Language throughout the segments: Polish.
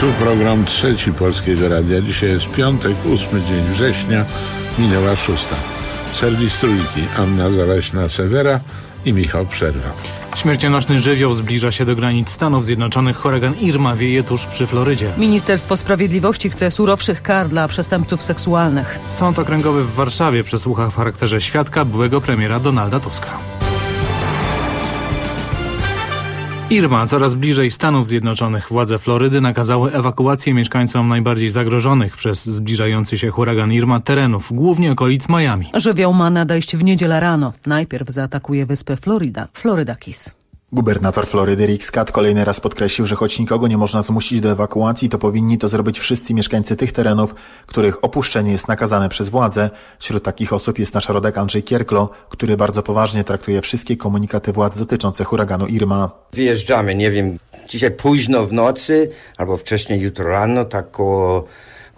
Tu program Trzeci Polskiego Radia. Dzisiaj jest piątek, 8 dzień września, minęła 6. Serwis Trójki, Anna Zaleśna-Sewera i Michał Przerwa. Śmiercionośny żywioł zbliża się do granic Stanów Zjednoczonych. Huragan Irma wieje tuż przy Florydzie. Ministerstwo Sprawiedliwości chce surowszych kar dla przestępców seksualnych. Sąd okręgowy w Warszawie przesłucha w charakterze świadka byłego premiera Donalda Tuska. Irma coraz bliżej Stanów Zjednoczonych. Władze Florydy nakazały ewakuację mieszkańcom najbardziej zagrożonych przez zbliżający się huragan Irma terenów, głównie okolic Miami. Żywioł ma nadejść w niedzielę rano. Najpierw zaatakuje wyspę Florida Keys. Gubernator Florydy Rick Scott kolejny raz podkreślił, że choć nikogo nie można zmusić do ewakuacji, to powinni to zrobić wszyscy mieszkańcy tych terenów, których opuszczenie jest nakazane przez władze. Wśród takich osób jest nasz rodak Andrzej Kierklo, który bardzo poważnie traktuje wszystkie komunikaty władz dotyczące huraganu Irma. Wyjeżdżamy, nie wiem, dzisiaj późno w nocy albo wcześniej jutro rano, tak koło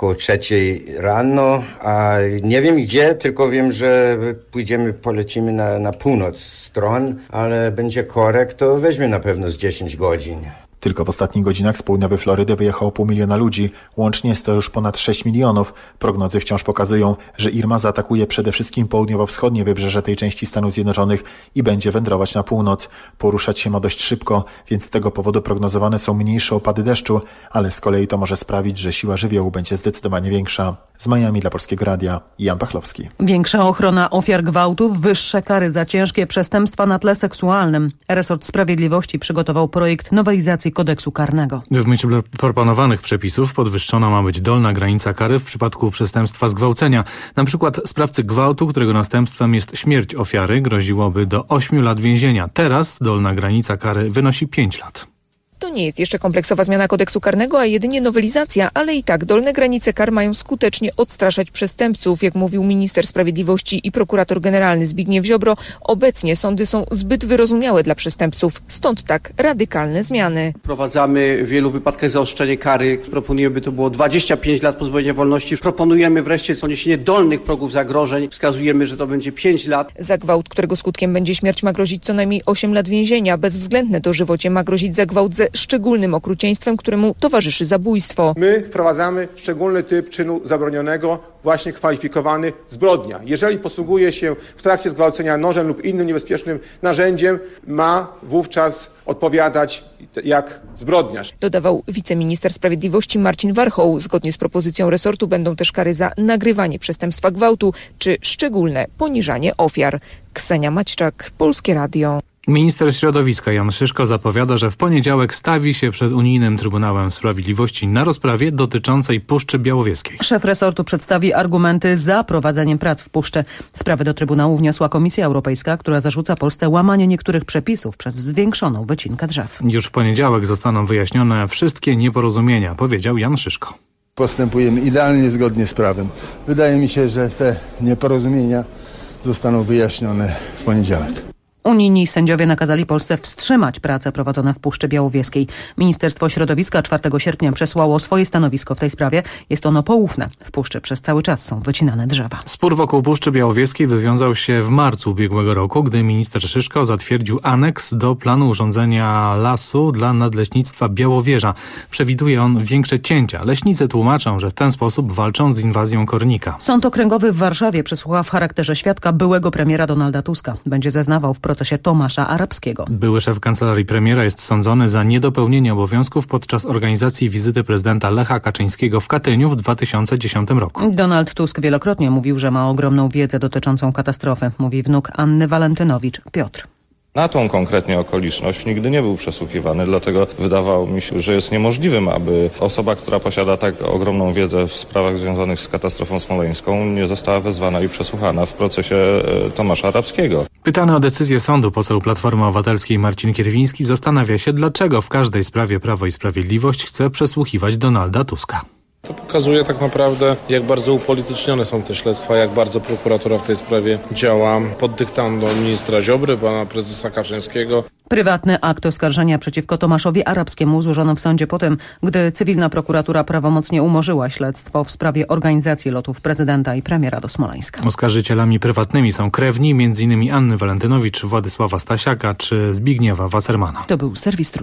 3 rano, a nie wiem gdzie, tylko wiem, że polecimy na północ stron, ale będzie korek, to weźmie na pewno z 10 godzin. Tylko w ostatnich godzinach z południowej Florydy wyjechało 500 000 ludzi. Łącznie jest to już ponad 6 milionów. Prognozy wciąż pokazują, że Irma zaatakuje przede wszystkim południowo-wschodnie wybrzeże tej części Stanów Zjednoczonych i będzie wędrować na północ. Poruszać się ma dość szybko, więc z tego powodu prognozowane są mniejsze opady deszczu, ale z kolei to może sprawić, że siła żywiołu będzie zdecydowanie większa. Z Miami dla Polskiego Radia, Jan Pachlowski. Większa ochrona ofiar gwałtów, wyższe kary za ciężkie przestępstwa na tle seksualnym. Resort Sprawiedliwości przygotował projekt nowelizacji kodeksu karnego. W myśl proponowanych przepisów podwyższona ma być dolna granica kary w przypadku przestępstwa zgwałcenia. Na przykład sprawcy gwałtu, którego następstwem jest śmierć ofiary, groziłoby do 8 lat więzienia. Teraz dolna granica kary wynosi 5 lat. To nie jest jeszcze kompleksowa zmiana kodeksu karnego, a jedynie nowelizacja, ale i tak dolne granice kar mają skutecznie odstraszać przestępców. Jak mówił minister sprawiedliwości i prokurator generalny Zbigniew Ziobro, obecnie sądy są zbyt wyrozumiałe dla przestępców, stąd tak radykalne zmiany. Wprowadzamy w wielu wypadkach zaostrzenie kary. Proponujemy, by to było 25 lat pozbawienia wolności. Proponujemy wreszcie zniesienie dolnych progów zagrożeń. Wskazujemy, że to będzie 5 lat. Za gwałt, którego skutkiem będzie śmierć, ma grozić co najmniej 8 lat więzienia. Bezwzględne dożywocie ma grozić za gwałt ze szczególnym okrucieństwem, któremu towarzyszy zabójstwo. My wprowadzamy szczególny typ czynu zabronionego, właśnie kwalifikowany zbrodnia. Jeżeli posługuje się w trakcie zgwałcenia nożem lub innym niebezpiecznym narzędziem, ma wówczas odpowiadać jak zbrodniarz. Dodawał wiceminister sprawiedliwości Marcin Warchoł. Zgodnie z propozycją resortu będą też kary za nagrywanie przestępstwa gwałtu czy szczególne poniżanie ofiar. Ksenia Maćczak, Polskie Radio. Minister środowiska Jan Szyszko zapowiada, że w poniedziałek stawi się przed Unijnym Trybunałem Sprawiedliwości na rozprawie dotyczącej Puszczy Białowieskiej. Szef resortu przedstawi argumenty za prowadzeniem prac w Puszczy. Sprawę do Trybunału wniosła Komisja Europejska, która zarzuca Polsce łamanie niektórych przepisów przez zwiększoną wycinkę drzew. Już w poniedziałek zostaną wyjaśnione wszystkie nieporozumienia, powiedział Jan Szyszko. Postępujemy idealnie zgodnie z prawem. Wydaje mi się, że te nieporozumienia zostaną wyjaśnione w poniedziałek. Unijni sędziowie nakazali Polsce wstrzymać prace prowadzone w Puszczy Białowieskiej. Ministerstwo Środowiska 4 sierpnia przesłało swoje stanowisko w tej sprawie. Jest ono poufne. W Puszczy przez cały czas są wycinane drzewa. Spór wokół Puszczy Białowieskiej wywiązał się w marcu ubiegłego roku, gdy minister Szyszko zatwierdził aneks do planu urządzenia lasu dla nadleśnictwa Białowieża. Przewiduje on większe cięcia. Leśnicy tłumaczą, że w ten sposób walczą z inwazją kornika. Sąd okręgowy w Warszawie przesłucha w charakterze świadka byłego premiera Donalda Tuska. Będzie zeznawał w procesie Tomasza Arabskiego. Były szef kancelarii premiera jest sądzony za niedopełnienie obowiązków podczas organizacji wizyty prezydenta Lecha Kaczyńskiego w Katyniu w 2010 roku. Donald Tusk wielokrotnie mówił, że ma ogromną wiedzę dotyczącą katastrofy, mówi wnuk Anny Walentynowicz, Piotr. Na tą konkretnie okoliczność nigdy nie był przesłuchiwany, dlatego wydawało mi się, że jest niemożliwym, aby osoba, która posiada tak ogromną wiedzę w sprawach związanych z katastrofą smoleńską, nie została wezwana i przesłuchana w procesie Tomasza Arabskiego. Pytany o decyzję sądu poseł Platformy Obywatelskiej Marcin Kierwiński zastanawia się, dlaczego w każdej sprawie Prawo i Sprawiedliwość chce przesłuchiwać Donalda Tuska. To pokazuje tak naprawdę, jak bardzo upolitycznione są te śledztwa, jak bardzo prokuratura w tej sprawie działa pod dyktando ministra Ziobry, pana prezesa Kaczyńskiego. Prywatny akt oskarżenia przeciwko Tomaszowi Arabskiemu złożono w sądzie po tym, gdy cywilna prokuratura prawomocnie umorzyła śledztwo w sprawie organizacji lotów prezydenta i premiera do Smoleńska. Oskarżycielami prywatnymi są krewni, m.in. Anny Walentynowicz, Władysława Stasiaka czy Zbigniewa Wassermana. To był serwis Trójki.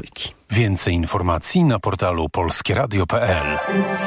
Więcej informacji na portalu polskieradio.pl.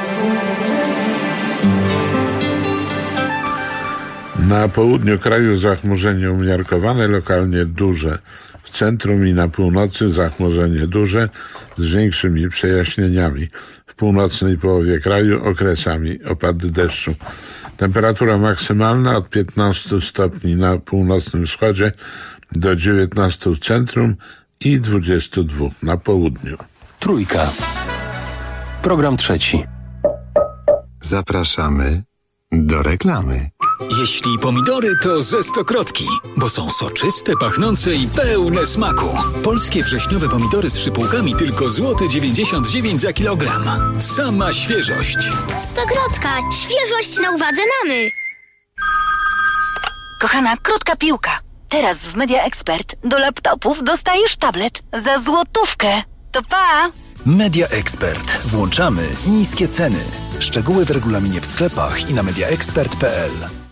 Na południu kraju zachmurzenie umiarkowane, lokalnie duże. W centrum i na północy zachmurzenie duże z większymi przejaśnieniami. W północnej połowie kraju okresami opady deszczu. Temperatura maksymalna od 15 stopni na północnym wschodzie do 19 w centrum i 22 na południu. Trójka. Program trzeci. Zapraszamy do reklamy. Jeśli pomidory, to ze Stokrotki, bo są soczyste, pachnące i pełne smaku. Polskie wrześniowe pomidory z szypułkami tylko złoty 99 za kilogram. Sama świeżość. Stokrotka, świeżość na uwadze mamy. Kochana, krótka piłka. Teraz w Media Expert do laptopów dostajesz tablet za złotówkę. To pa! Media Expert. Włączamy niskie ceny. Szczegóły w regulaminie w sklepach i na mediaexpert.pl.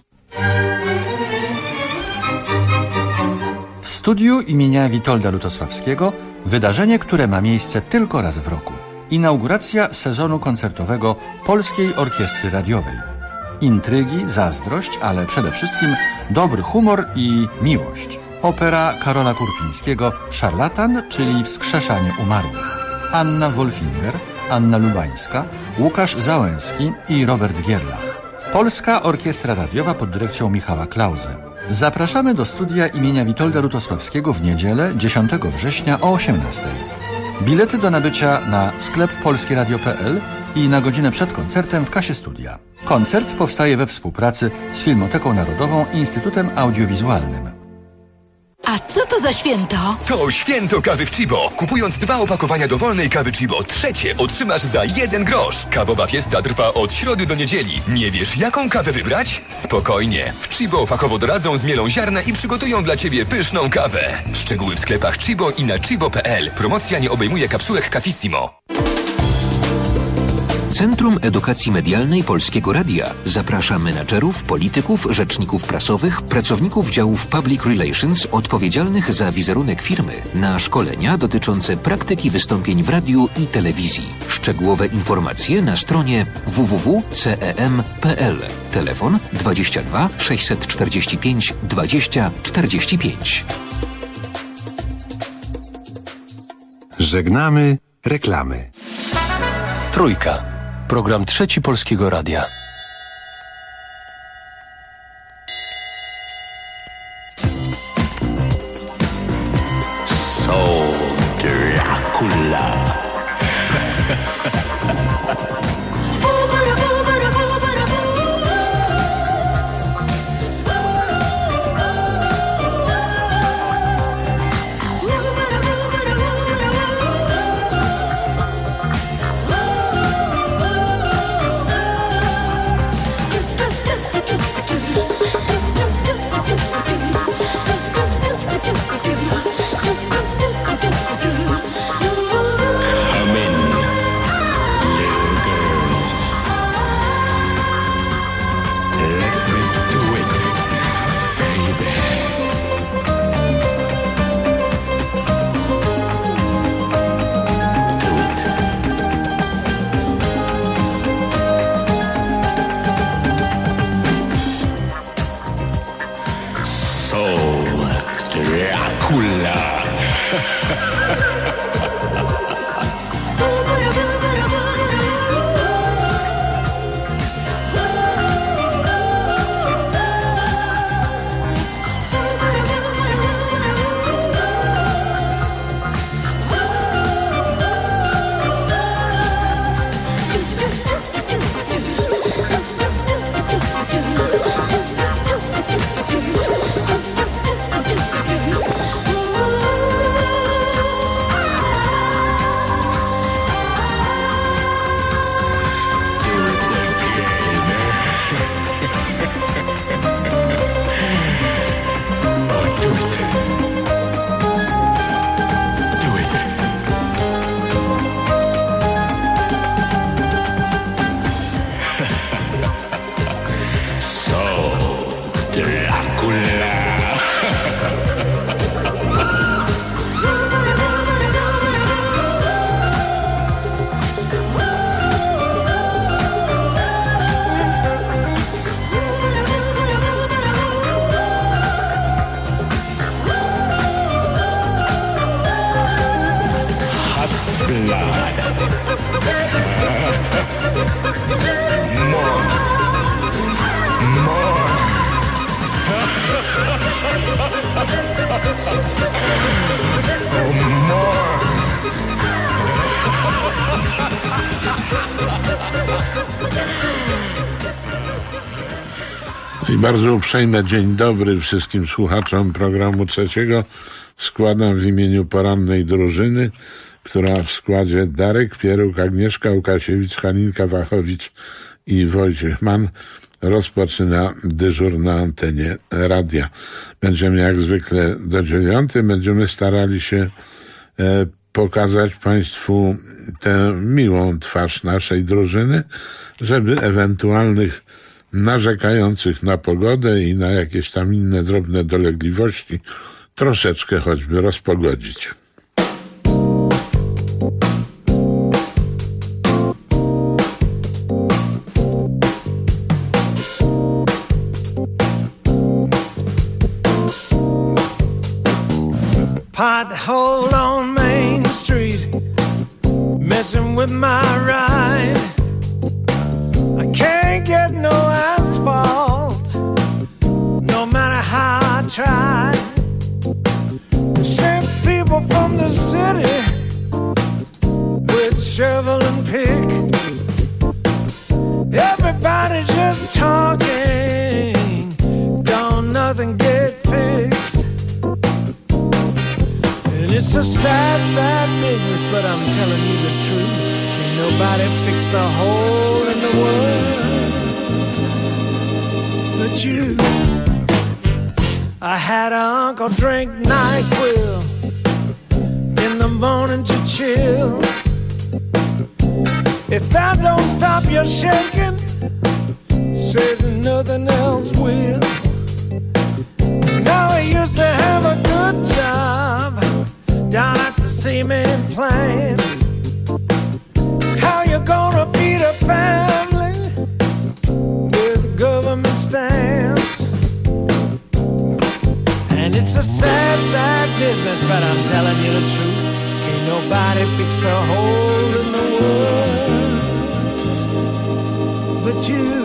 W studiu imienia Witolda Lutosławskiego wydarzenie, które ma miejsce tylko raz w roku. Inauguracja sezonu koncertowego Polskiej Orkiestry Radiowej. Intrygi, zazdrość, ale przede wszystkim dobry humor i miłość. Opera Karola Kurpińskiego Szarlatan, czyli Wskrzeszanie umarłych. Anna Wolfinger, Anna Lubańska, Łukasz Załęski i Robert Gierlach. Polska Orkiestra Radiowa pod dyrekcją Michała Klauze. Zapraszamy do studia imienia Witolda Lutosławskiego w niedzielę 10 września o 18:00. Bilety do nabycia na sklep polskieradio.pl i na godzinę przed koncertem w kasie studia. Koncert powstaje we współpracy z Filmoteką Narodową i Instytutem Audiowizualnym. A co to za święto? To święto kawy w Chibo. Kupując 2 opakowania dowolnej kawy Chibo, trzecie otrzymasz za 1 grosz. Kawowa fiesta trwa od środy do niedzieli. Nie wiesz, jaką kawę wybrać? Spokojnie. W Chibo fachowo doradzą, zmielą ziarna i przygotują dla Ciebie pyszną kawę. Szczegóły w sklepach Chibo i na chibo.pl. Promocja nie obejmuje kapsułek Cafissimo. Centrum Edukacji Medialnej Polskiego Radia zaprasza menadżerów, polityków, rzeczników prasowych, pracowników działów Public Relations odpowiedzialnych za wizerunek firmy na szkolenia dotyczące praktyki wystąpień w radiu i telewizji. Szczegółowe informacje na stronie www.cem.pl. Telefon 22 645 20 45. Żegnamy reklamy. Trójka. Program trzeci Polskiego Radia. So Dracula. blood. More. Oh, more. I bardzo uprzejme dzień dobry wszystkim słuchaczom programu trzeciego. Składam w imieniu porannej drużyny, która w składzie Darek Pieruk, Agnieszka Łukasiewicz, Halinka Wachowicz i Wojciech Mann rozpoczyna dyżur na antenie radia. Będziemy jak zwykle do 9. Będziemy starali się pokazać Państwu tę miłą twarz naszej drużyny, żeby ewentualnych narzekających na pogodę i na jakieś tam inne drobne dolegliwości troszeczkę choćby rozpogodzić. Pothole on Main Street, messing with my ride. I can't get no asphalt, no matter how I try. Sent people from the city with shovel and pick. Everybody just talking, don't nothing get fixed. And it's a sad, sad business, but I'm telling you the truth. Can't nobody fix the hole in the world but you. I had an uncle drink NyQuil in the morning to chill. If that don't stop your shaking, certain nothing else will. Now he used to have a good job down at the cement plant. How you gonna feed a family with government stamps? And it's a sad, sad business, but I'm telling you the truth. Can't nobody fix the hole in the world but you.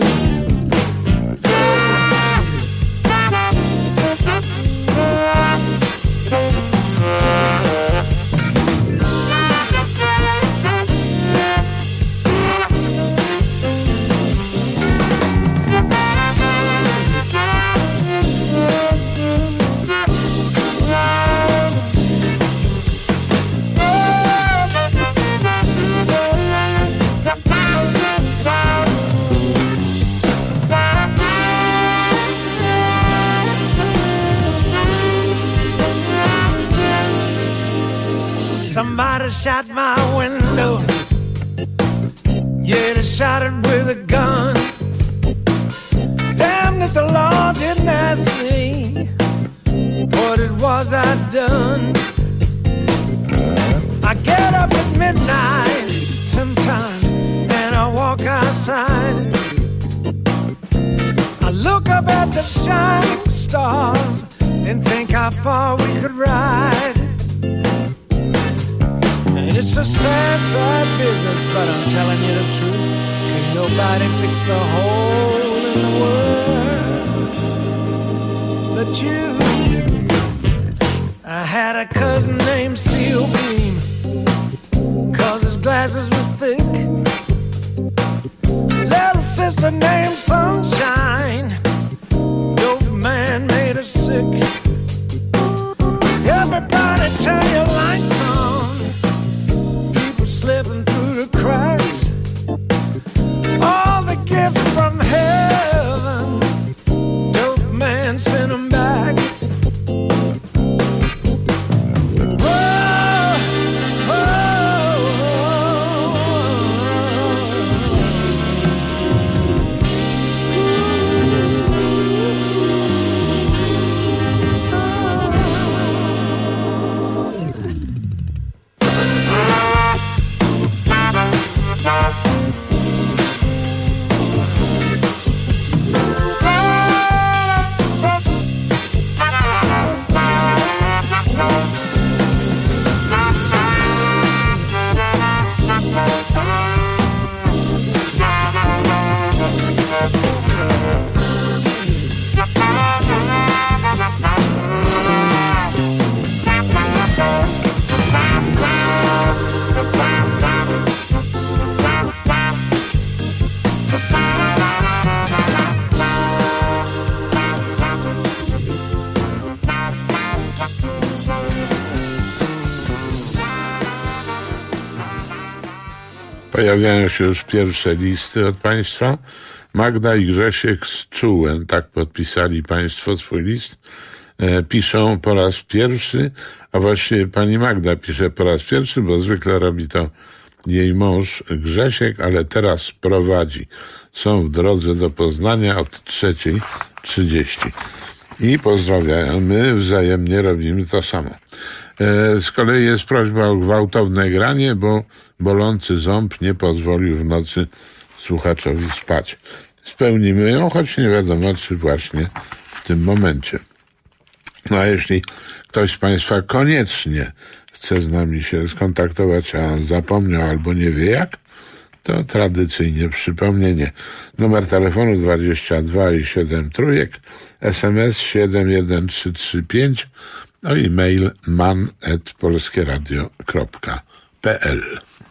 Somebody shot my window. Yeah, they shot it with a gun. Damned if the law didn't ask me what it was I'd done. I get up at midnight sometimes and I walk outside. I look up at the shining stars and think how far we could ride. And it's a sad, sad business, but I'm telling you the truth. Can't nobody fix the hole in the world but you. I had a cousin named Seal Beam, 'cause his glasses was thick. Little sister named Sunshine, dope man made her sick. Everybody turn your lights on, slipping through the cracks. All the gifts from heaven, dope man sent them back. Whoa, whoa, whoa. Pojawiają się już pierwsze listy od państwa. Magda i Grzesiek z Czułem, tak podpisali państwo swój list. Piszą po raz pierwszy, a właściwie pani Magda pisze po raz pierwszy, bo zwykle robi to jej mąż Grzesiek, ale teraz prowadzi. Są w drodze do Poznania od 3:30. I pozdrawiamy, wzajemnie robimy to samo. Z kolei jest prośba o gwałtowne granie, bo bolący ząb nie pozwolił w nocy słuchaczowi spać. Spełnimy ją, choć nie wiadomo, czy właśnie w tym momencie. No a jeśli ktoś z państwa koniecznie chce z nami się skontaktować, a zapomniał albo nie wie jak, to tradycyjnie przypomnienie. Numer telefonu 22 i 7 trójek, SMS 71335, no i mail man@polskieradio.pl.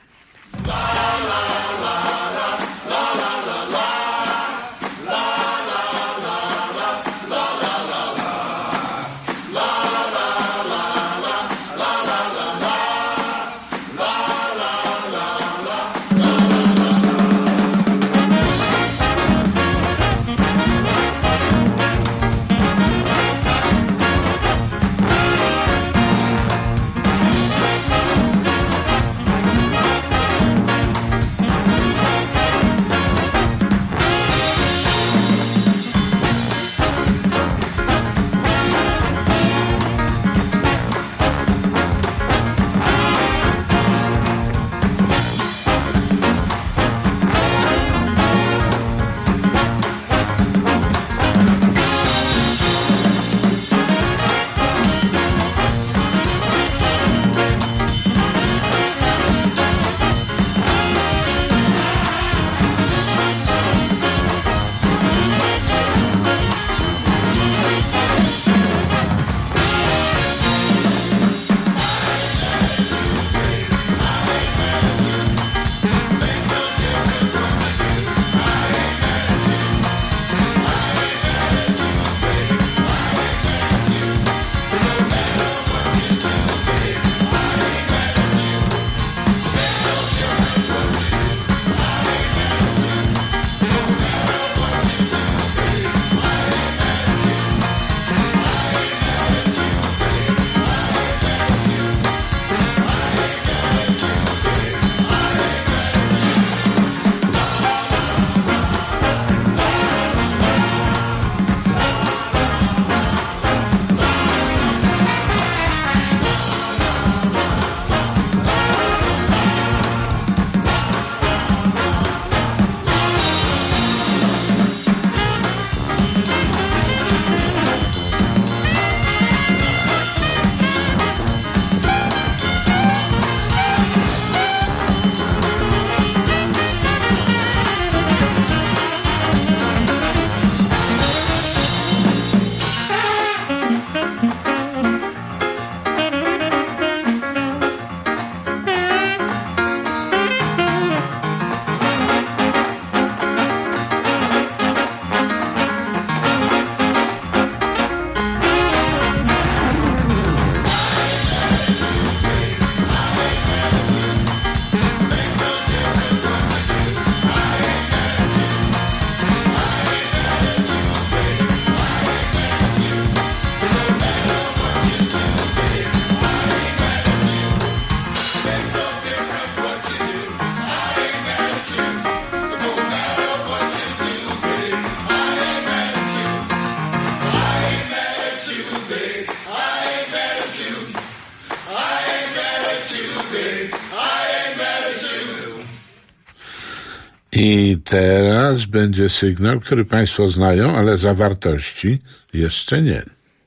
I teraz będzie sygnał, który państwo znają, ale zawartości jeszcze nie.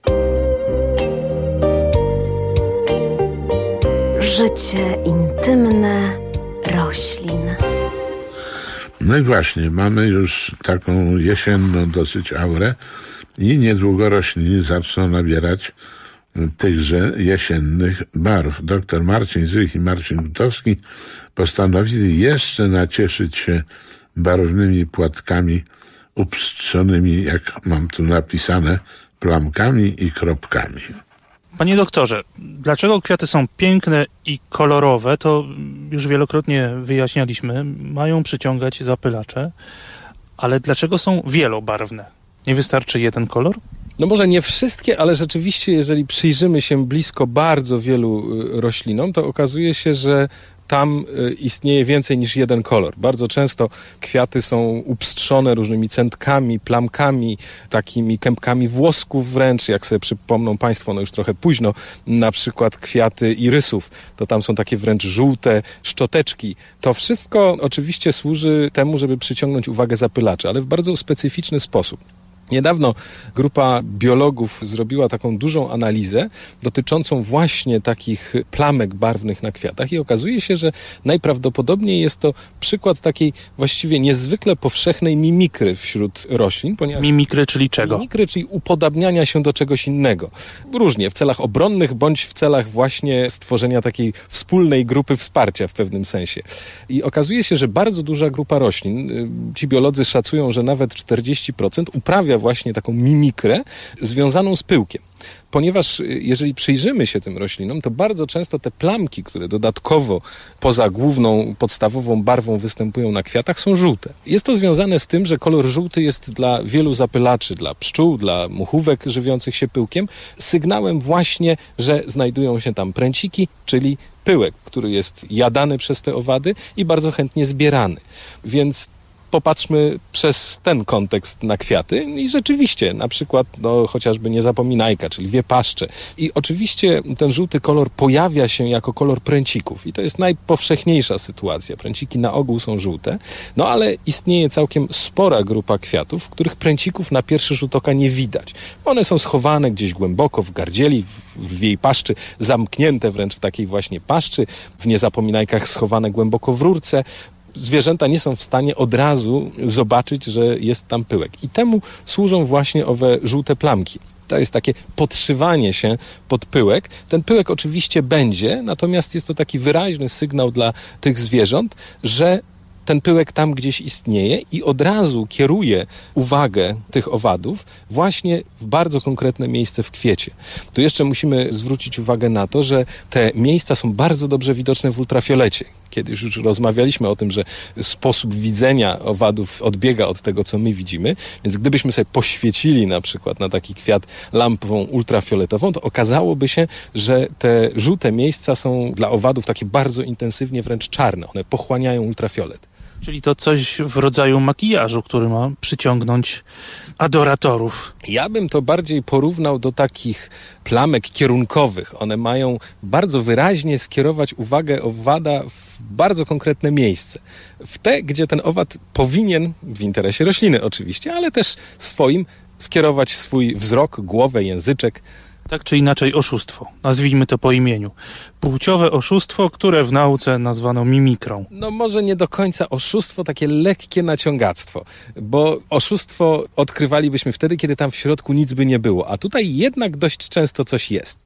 Życie intymne roślin. No i właśnie, mamy już taką jesienną dosyć aurę i niedługo rośliny zaczną nabierać tychże jesiennych barw. Dr Marcin Zych i Marcin Gutowski postanowili jeszcze nacieszyć się barwnymi płatkami upstrzonymi, jak mam tu napisane, plamkami i kropkami. Panie doktorze, dlaczego kwiaty są piękne i kolorowe, to już wielokrotnie wyjaśnialiśmy, mają przyciągać zapylacze, ale dlaczego są wielobarwne? Nie wystarczy jeden kolor? No może nie wszystkie, ale rzeczywiście, jeżeli przyjrzymy się blisko bardzo wielu roślinom, to okazuje się, że tam istnieje więcej niż jeden kolor. Bardzo często kwiaty są upstrzone różnymi centkami, plamkami, takimi kępkami włosków wręcz, jak sobie przypomną Państwo, no już trochę późno, na przykład kwiaty irysów, to tam są takie wręcz żółte szczoteczki. To wszystko oczywiście służy temu, żeby przyciągnąć uwagę zapylaczy, ale w bardzo specyficzny sposób. Niedawno grupa biologów zrobiła taką dużą analizę dotyczącą właśnie takich plamek barwnych na kwiatach i okazuje się, że najprawdopodobniej jest to przykład takiej właściwie niezwykle powszechnej mimikry wśród roślin. Mimikry, czyli czego? Mimikry, czyli upodabniania się do czegoś innego. Różnie, w celach obronnych bądź w celach właśnie stworzenia takiej wspólnej grupy wsparcia w pewnym sensie. I okazuje się, że bardzo duża grupa roślin, ci biolodzy szacują, że nawet 40% uprawia właśnie taką mimikrę związaną z pyłkiem. Ponieważ jeżeli przyjrzymy się tym roślinom, to bardzo często te plamki, które dodatkowo poza główną, podstawową barwą występują na kwiatach, są żółte. Jest to związane z tym, że kolor żółty jest dla wielu zapylaczy, dla pszczół, dla muchówek żywiących się pyłkiem, sygnałem właśnie, że znajdują się tam pręciki, czyli pyłek, który jest jadany przez te owady i bardzo chętnie zbierany. Więc popatrzmy przez ten kontekst na kwiaty i rzeczywiście, na przykład chociażby niezapominajka, czyli wiepaszcze. I oczywiście ten żółty kolor pojawia się jako kolor pręcików i to jest najpowszechniejsza sytuacja. Pręciki na ogół są żółte, no ale istnieje całkiem spora grupa kwiatów, w których pręcików na pierwszy rzut oka nie widać. One są schowane gdzieś głęboko w gardzieli, w jej paszczy, zamknięte wręcz w takiej właśnie paszczy, w niezapominajkach schowane głęboko w rurce. Zwierzęta nie są w stanie od razu zobaczyć, że jest tam pyłek. I temu służą właśnie owe żółte plamki. To jest takie podszywanie się pod pyłek. Ten pyłek oczywiście będzie, natomiast jest to taki wyraźny sygnał dla tych zwierząt, że ten pyłek tam gdzieś istnieje i od razu kieruje uwagę tych owadów właśnie w bardzo konkretne miejsce w kwiecie. Tu jeszcze musimy zwrócić uwagę na to, że te miejsca są bardzo dobrze widoczne w ultrafiolecie. Kiedyś już rozmawialiśmy o tym, że sposób widzenia owadów odbiega od tego, co my widzimy, więc gdybyśmy sobie poświecili na przykład na taki kwiat lampą ultrafioletową, to okazałoby się, że te żółte miejsca są dla owadów takie bardzo intensywnie wręcz czarne. One pochłaniają ultrafiolet. Czyli to coś w rodzaju makijażu, który ma przyciągnąć adoratorów. Ja bym to bardziej porównał do takich plamek kierunkowych. One mają bardzo wyraźnie skierować uwagę owada w bardzo konkretne miejsce. W te, gdzie ten owad powinien, w interesie rośliny oczywiście, ale też swoim, skierować swój wzrok, głowę, języczek. Tak czy inaczej oszustwo. Nazwijmy to po imieniu. Płciowe oszustwo, które w nauce nazwano mimikrą. No może nie do końca oszustwo, takie lekkie naciągactwo. Bo oszustwo odkrywalibyśmy wtedy, kiedy tam w środku nic by nie było. A tutaj jednak dość często coś jest.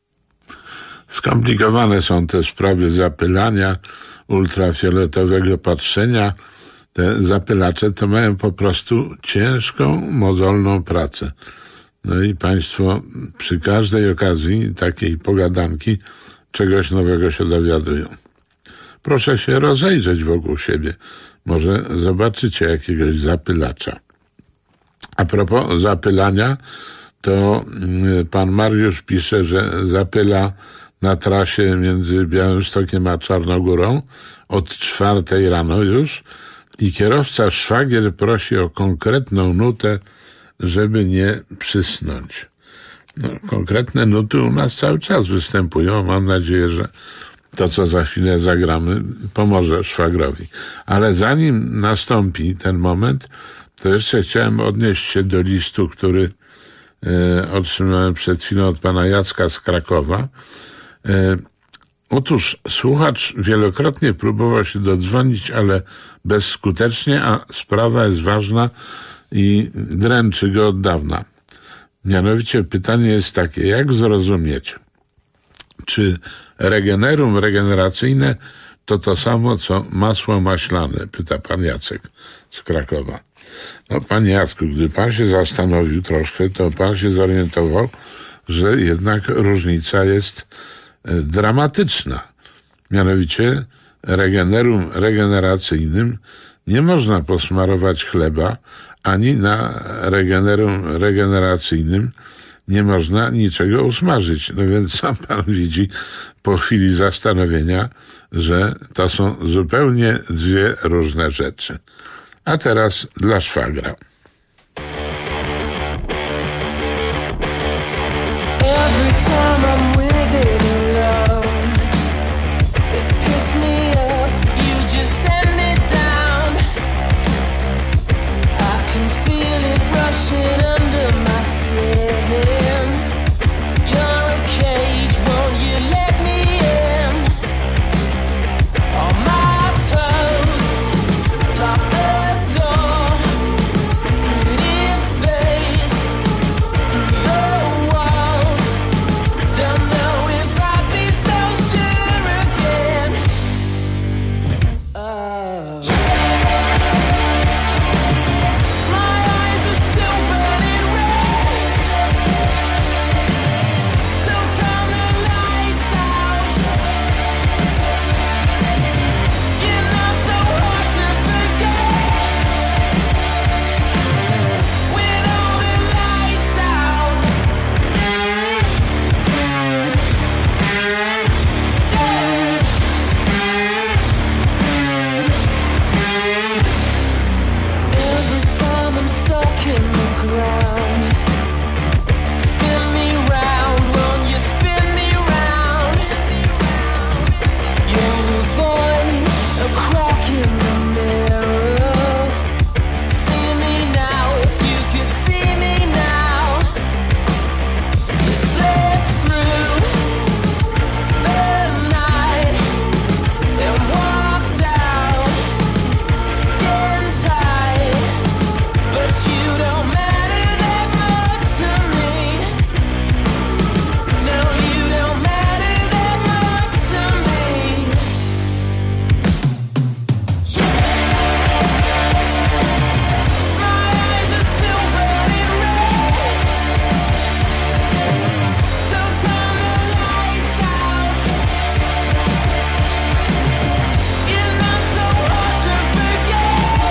Skomplikowane są te sprawy zapylania, ultrafioletowego patrzenia. Te zapylacze to mają po prostu ciężką, mozolną pracę. No i Państwo przy każdej okazji takiej pogadanki czegoś nowego się dowiadują. Proszę się rozejrzeć wokół siebie. Może zobaczycie jakiegoś zapylacza. A propos zapylania, to pan Mariusz pisze, że zapyla na trasie między Białymstokiem a Czarnogórą od 4 rano już i kierowca szwagier prosi o konkretną nutę, żeby nie przysnąć. No, konkretne nuty u nas cały czas występują. Mam nadzieję, że to, co za chwilę zagramy, pomoże szwagrowi. Ale zanim nastąpi ten moment, to jeszcze chciałem odnieść się do listu, który otrzymałem przed chwilą od pana Jacka z Krakowa. Otóż słuchacz wielokrotnie próbował się dodzwonić, ale bezskutecznie, a sprawa jest ważna i dręczy go od dawna. Mianowicie pytanie jest takie, jak zrozumieć, czy regenerum regeneracyjne to samo, co masło maślane? Pyta pan Jacek z Krakowa. No, panie Jacku, gdy pan się zastanowił troszkę, to pan się zorientował, że jednak różnica jest dramatyczna. Mianowicie regeneracyjnym nie można posmarować chleba, ani na regeneracyjnym nie można niczego usmażyć. No więc sam pan widzi po chwili zastanowienia, że to są zupełnie dwie różne rzeczy. A teraz dla szwagra. Every time I'm with it alone, it picks me up, you just send me down. I can feel it rushing under my skin. You're a cage, won't you let me in? On my toes, lock the door. Pretty face through the walls. Don't know if I'd be so sure again. My eyes are still burning red. So turn the lights out. You're not so hard to forget. With all the lights out. Every time I'm stuck in the ground, spin me round, won't you spin me round? You're a void, a crack in the mirror. See me now, if you could see me now. You slip through the night and walked out, skin tight. But you don't matter that much to me. No, you don't matter that much to me. My eyes are still burning red. So turn the lights out. You're not so hard to forget.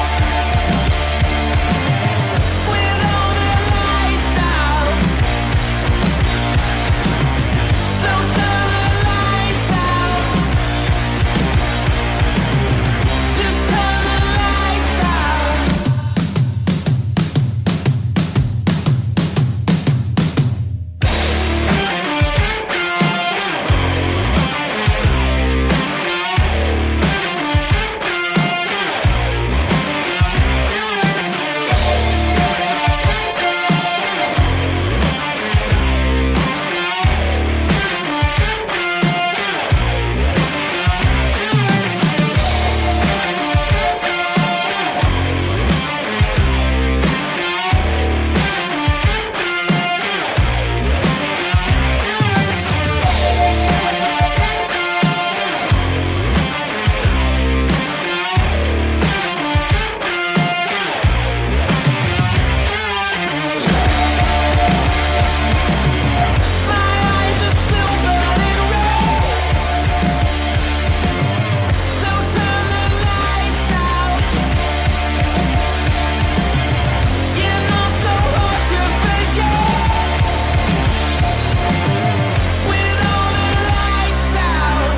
With all the lights out. So turn the lights out. Just turn the lights out. My eyes are still burning red. So turn the lights out. You're not so hard to forget. With all the lights out.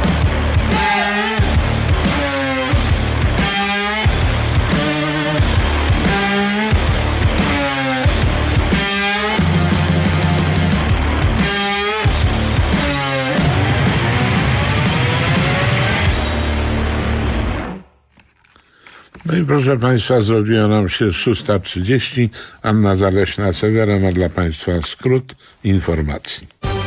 No i proszę Państwa, zrobiło nam się 6:30. Anna Zaleśna-Sewera ma dla Państwa skrót informacji.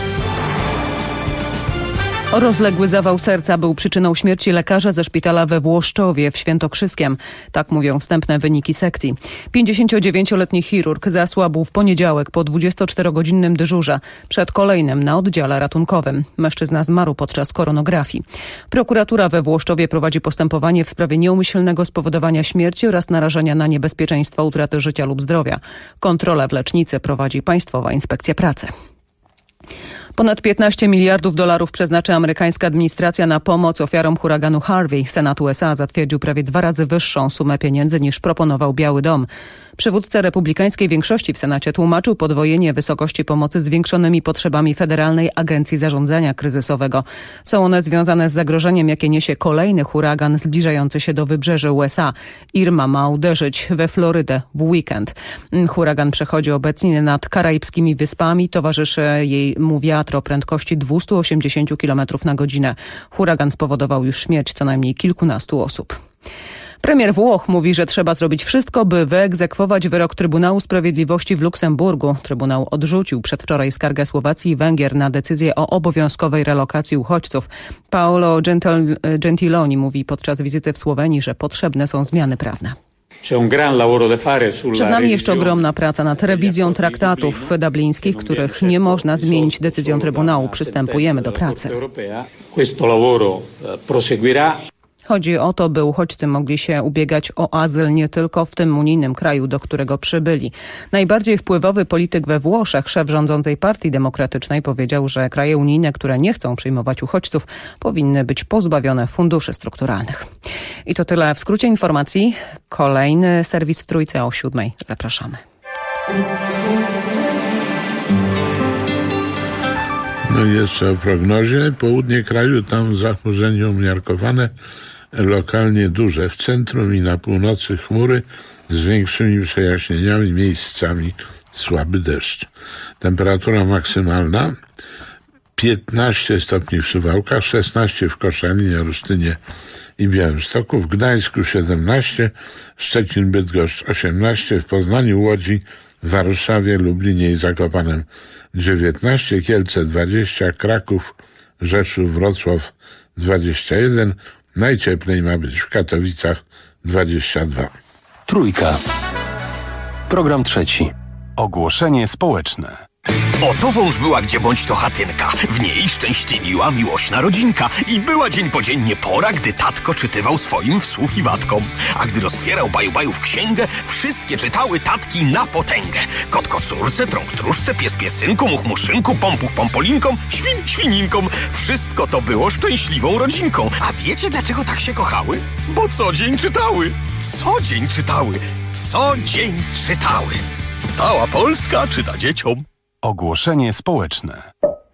Rozległy zawał serca był przyczyną śmierci lekarza ze szpitala we Włoszczowie w Świętokrzyskiem. Tak mówią wstępne wyniki sekcji. 59-letni chirurg zasłabł w poniedziałek po 24-godzinnym dyżurze przed kolejnym na oddziale ratunkowym. Mężczyzna zmarł podczas koronografii. Prokuratura we Włoszczowie prowadzi postępowanie w sprawie nieumyślnego spowodowania śmierci oraz narażenia na niebezpieczeństwo utraty życia lub zdrowia. Kontrolę w lecznicy prowadzi Państwowa Inspekcja Pracy. Ponad 15 miliardów dolarów przeznaczy amerykańska administracja na pomoc ofiarom huraganu Harvey. Senat USA zatwierdził prawie 2 razy wyższą sumę pieniędzy niż proponował Biały Dom. Przywódca republikańskiej większości w Senacie tłumaczył podwojenie wysokości pomocy zwiększonymi potrzebami Federalnej Agencji Zarządzania Kryzysowego. Są one związane z zagrożeniem, jakie niesie kolejny huragan zbliżający się do wybrzeży USA. Irma ma uderzyć we Florydę w weekend. Huragan przechodzi obecnie nad Karaibskimi Wyspami. Towarzyszy mu wiatr o prędkości 280 km na godzinę. Huragan spowodował już śmierć co najmniej kilkunastu osób. Premier Włoch mówi, że trzeba zrobić wszystko, by wyegzekwować wyrok Trybunału Sprawiedliwości w Luksemburgu. Trybunał odrzucił przedwczoraj skargę Słowacji i Węgier na decyzję o obowiązkowej relokacji uchodźców. Paolo Gentiloni mówi podczas wizyty w Słowenii, że potrzebne są zmiany prawne. Przed nami jeszcze ogromna praca nad rewizją traktatów dublińskich, których nie można zmienić decyzją Trybunału. Przystępujemy do pracy. Chodzi o to, by uchodźcy mogli się ubiegać o azyl nie tylko w tym unijnym kraju, do którego przybyli. Najbardziej wpływowy polityk we Włoszech, szef rządzącej Partii Demokratycznej, powiedział, że kraje unijne, które nie chcą przyjmować uchodźców, powinny być pozbawione funduszy strukturalnych. I to tyle w skrócie informacji. Kolejny serwis w Trójce o 7:00. Zapraszamy. No i jeszcze o prognozie. Południe kraju, tam zachmurzenie umiarkowane, lokalnie duże. W centrum i na północy chmury z większymi przejaśnieniami, miejscami słaby deszcz. Temperatura maksymalna 15 stopni w Suwałkach, 16 w Koszalinie, Olsztynie i Białymstoku, w Gdańsku 17, Szczecin, Bydgoszcz 18, w Poznaniu, Łodzi, Warszawie, Lublinie i Zakopanem 19, Kielce 20, Kraków, Rzeszów, Wrocław 21, najcieplej ma być w Katowicach 22. Trójka. Program trzeci. Ogłoszenie społeczne. Oto wąż była gdzie bądź to chatynka, w niej szczęśliwiła miłośna rodzinka i była dzień po dziennie pora, gdy tatko czytywał swoim wsłuchiwatkom. A gdy roztwierał baju-bajów księgę, wszystkie czytały tatki na potęgę. Kot kocórce, trąg tróżce, pies piesynku, much muszynku, pompuch pompolinkom, świn świninkom. Wszystko to było szczęśliwą rodzinką. A wiecie dlaczego tak się kochały? Bo co dzień czytały. Co dzień czytały. Co dzień czytały. Cała Polska czyta dzieciom. Ogłoszenie społeczne.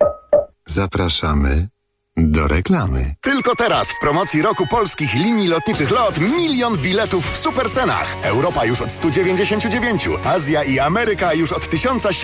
Zapraszamy do reklamy. Tylko teraz w promocji roku polskich linii lotniczych LOT 1 000 000 biletów w supercenach. Europa już od 199, Azja i Ameryka już od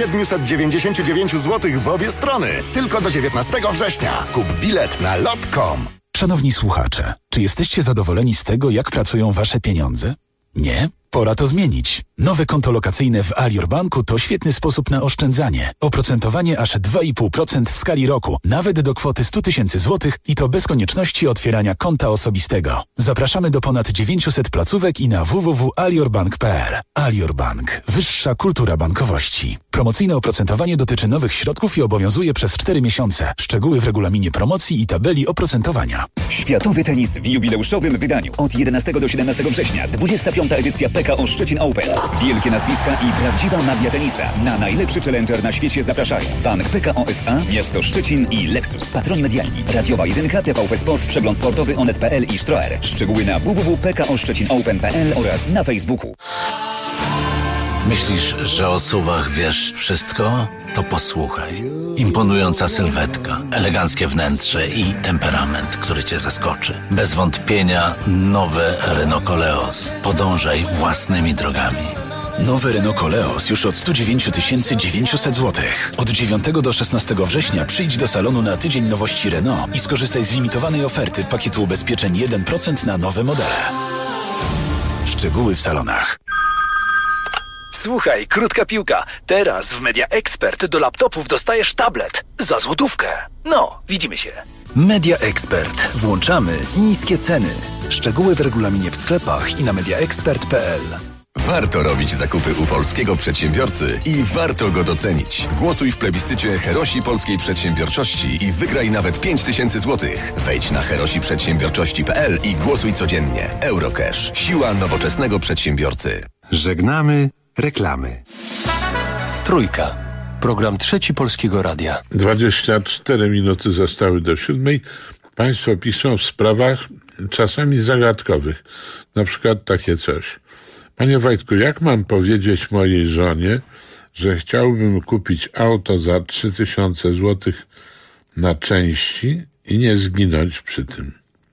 1799 zł w obie strony. Tylko do 19 września. Kup bilet na lot.com. Szanowni słuchacze, czy jesteście zadowoleni z tego, jak pracują wasze pieniądze? Nie? Pora to zmienić. Nowe konto lokacyjne w Alior Banku to świetny sposób na oszczędzanie. Oprocentowanie aż 2,5% w skali roku, nawet do kwoty 100 000 złotych i to bez konieczności otwierania konta osobistego. Zapraszamy do ponad 900 placówek i na www.aliorbank.pl. Alior Bank. Wyższa kultura bankowości. Promocyjne oprocentowanie dotyczy nowych środków i obowiązuje przez 4 miesiące. Szczegóły w regulaminie promocji i tabeli oprocentowania. Światowy tenis w jubileuszowym wydaniu. Od 11 do 17 września 25. edycja PKO Szczecin Open. Wielkie nazwiska i prawdziwa magia tenisa. Na najlepszy challenger na świecie zapraszają Bank PKO SA, Miasto Szczecin i Lexus. Patroni medialni. Radiowa 1, TVP Sport, Przegląd Sportowy, Onet.pl i Stroer. Szczegóły na www.pkoszczecinopen.pl oraz na Facebooku. Myślisz, że o SUV-ach wiesz wszystko? To posłuchaj. Imponująca sylwetka, eleganckie wnętrze i temperament, który cię zaskoczy. Bez wątpienia nowe Renault Koleos. Podążaj własnymi drogami. Nowy Renault Koleos już od 109 900 zł. Od 9 do 16 września przyjdź do salonu na tydzień nowości Renault i skorzystaj z limitowanej oferty pakietu ubezpieczeń 1% na nowe modele. Szczegóły w salonach. Słuchaj, krótka piłka. Teraz w Media Expert do laptopów dostajesz tablet za złotówkę. No, widzimy się. Media Expert. Włączamy niskie ceny. Szczegóły w regulaminie w sklepach i na mediaexpert.pl. Warto robić zakupy u polskiego przedsiębiorcy i warto go docenić. Głosuj w plebiscycie Herosi Polskiej Przedsiębiorczości i wygraj nawet 5000 zł. Wejdź na herosiprzedsiębiorczości.pl i głosuj codziennie. Eurocash. Siła nowoczesnego przedsiębiorcy. Żegnamy reklamy. Trójka. Program Trzeci Polskiego Radia. 24 minuty zostały do 7. Państwo piszą w sprawach czasami zagadkowych. Na przykład takie coś. Panie Wojtku, jak mam powiedzieć mojej żonie, że chciałbym kupić auto za 3000 zł na części i nie zginąć przy tym?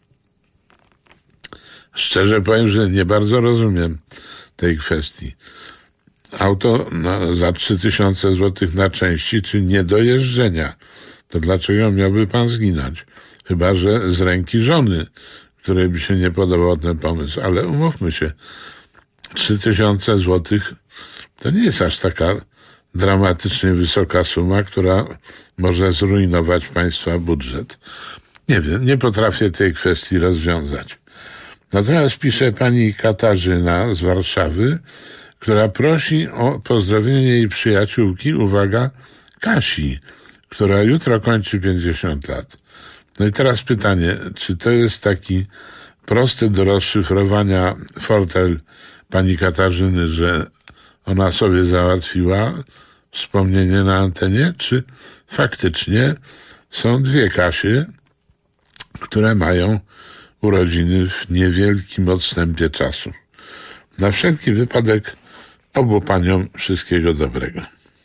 Szczerze powiem, że nie bardzo rozumiem tej kwestii. Auto za 3000 zł na części, czy nie do jeżdżenia. To dlaczego miałby pan zginąć? Chyba że z ręki żony, której by się nie podobał ten pomysł. Ale umówmy się, 3000 zł to nie jest aż taka dramatycznie wysoka suma, która może zrujnować państwa budżet. Nie wiem, nie potrafię tej kwestii rozwiązać. Natomiast pisze pani Katarzyna z Warszawy, która prosi o pozdrowienie jej przyjaciółki, uwaga, Kasi, która jutro kończy 50 lat. No i teraz pytanie, czy to jest taki prosty do rozszyfrowania fortel pani Katarzyny, że ona sobie załatwiła wspomnienie na antenie, czy faktycznie są dwie Kasie, które mają urodziny w niewielkim odstępie czasu. Na wszelki wypadek obu paniom wszystkiego dobrego.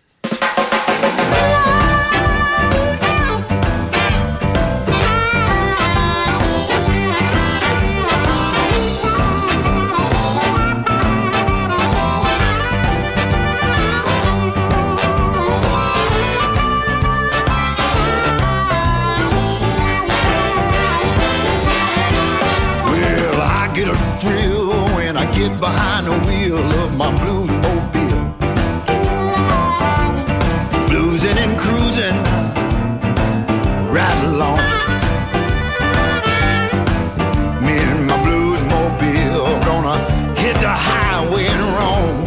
Behind the wheel of my blues mobile, bluesing and cruising right along. Me and my blues mobile gonna hit the highway and roam.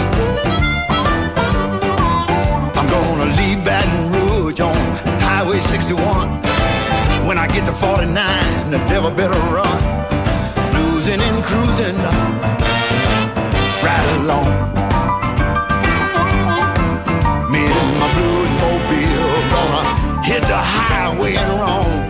I'm gonna leave Baton Rouge on Highway 61. When I get to 49, the devil better run. Bluesing and cruising right along. Me and my blues mobile gonna hit the highway and roam.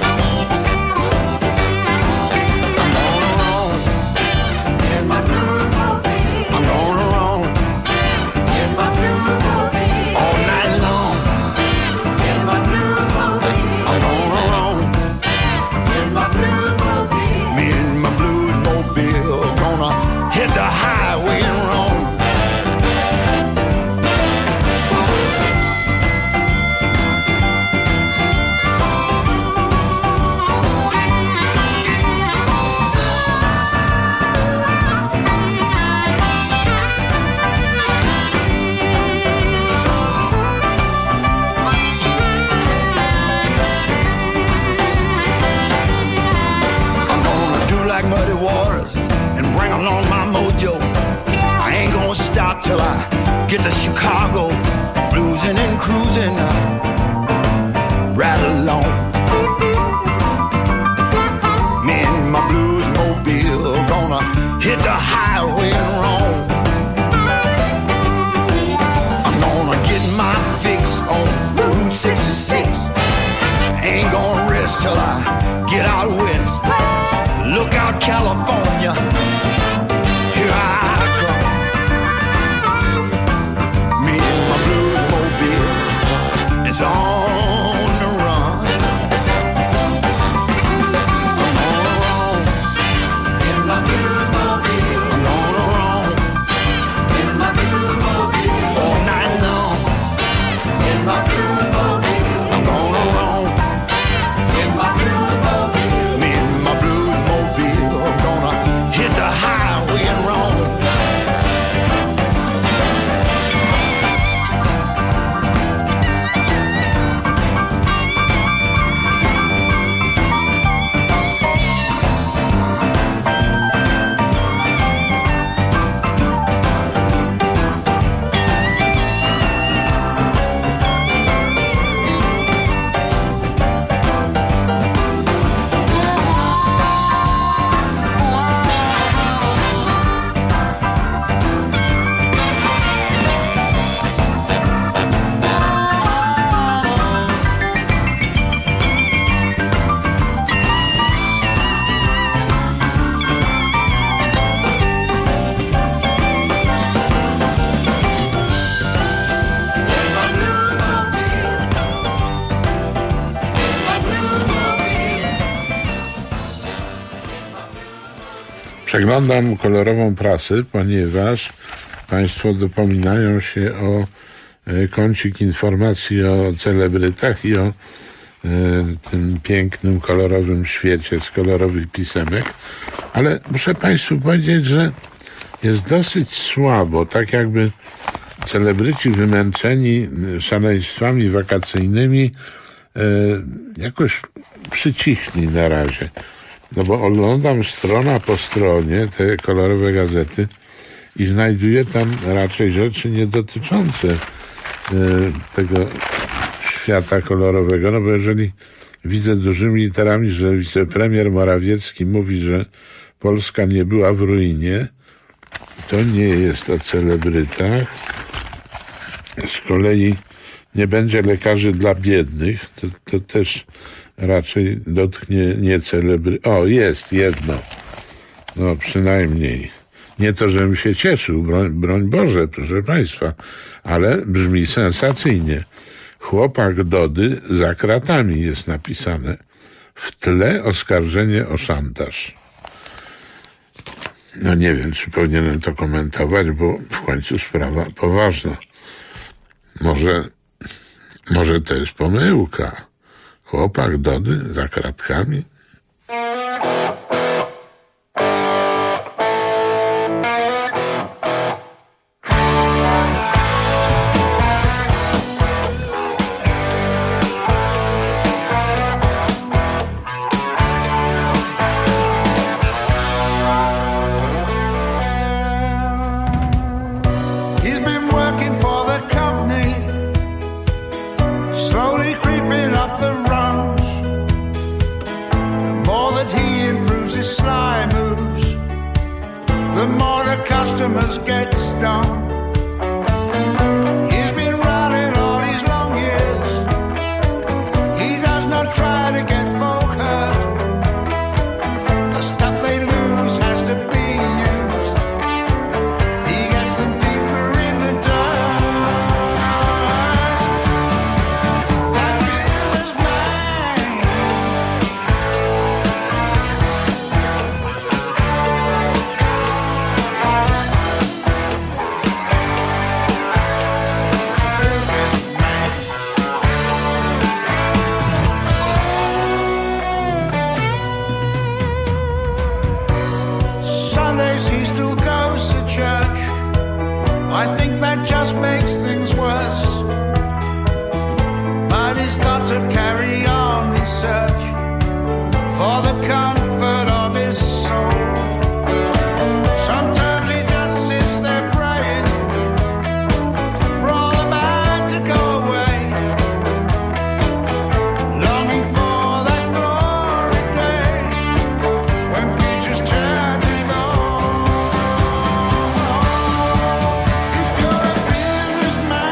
I'm gonna roam in my blues mobile. I'm gonna roam in my blues mobile all night long. In my blues mobile. I'm gonna roam in my blues mobile. Me and my blues mobile gonna hit the highway and roam. I'm gonna do like Muddy Waters and bring along my mojo. I ain't gonna stop till I get to Chicago, bluesing and cruising right along. Me and my blues mobile gonna hit the highway and roam. I'm gonna get my fix on Route 66. Ain't gonna rest till I get out west. Look out, California, here I come. Me and my blues mobile is on the run. I'm gonna roam in my blues mobile. I'm Przeglądam kolorową prasę, ponieważ Państwo dopominają się o kącik informacji o celebrytach i o tym pięknym, kolorowym świecie z kolorowych pisemek. Ale muszę Państwu powiedzieć, że jest dosyć słabo, tak jakby celebryci wymęczeni szaleństwami wakacyjnymi jakoś przycichli na razie. No bo oglądam strona po stronie te kolorowe gazety i znajduję tam raczej rzeczy nie dotyczące tego świata kolorowego, no bo jeżeli widzę dużymi literami, że wicepremier Morawiecki mówi, że Polska nie była w ruinie, to nie jest o celebrytach. Z kolei nie będzie lekarzy dla biednych, to też raczej dotknie nie O, jest jedno. No przynajmniej. Nie to, żebym się cieszył, broń Boże, proszę Państwa, ale brzmi sensacyjnie. Chłopak Dody za kratami jest napisane. W tle oskarżenie o szantaż. No nie wiem, czy powinienem to komentować, bo w końcu sprawa poważna. Może to jest pomyłka. Chłopak Dody za kratkami? Customers get stoned. He's been running all these long years. He does not try to get folk hurt. The stuff they lose has to be used. He gets them deeper in the dirt. That businessman. Sundays he still goes to church. I think that just makes things worse. But he's got to carry on his search for the comfort of his soul. Sometimes he just sits there praying for all the bad to go away, longing for that glory day when futures turn to gold. If you're a businessman,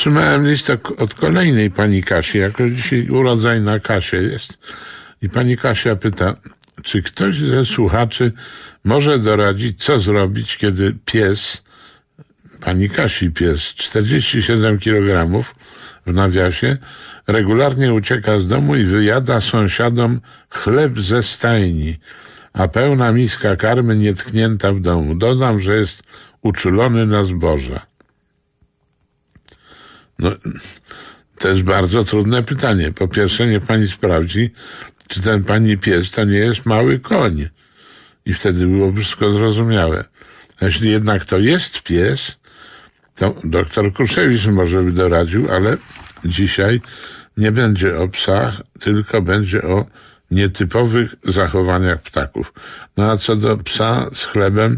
Otrzymałem list od kolejnej pani Kasi, jako dzisiaj urodzaj na Kasię jest. I pani Kasia pyta, czy ktoś ze słuchaczy może doradzić, co zrobić, kiedy pies, pani Kasi pies, 47 kg w nawiasie, regularnie ucieka z domu i wyjada sąsiadom chleb ze stajni, a pełna miska karmy nietknięta w domu. Dodam, że jest uczulony na zboża. No, to jest bardzo trudne pytanie. Po pierwsze, niech pani sprawdzi, czy ten pani pies to nie jest mały koń. I wtedy było wszystko zrozumiałe. A jeśli jednak to jest pies, to doktor Kruszewicz może by doradził, ale dzisiaj nie będzie o psach, tylko będzie o nietypowych zachowaniach ptaków. No a co do psa z chlebem,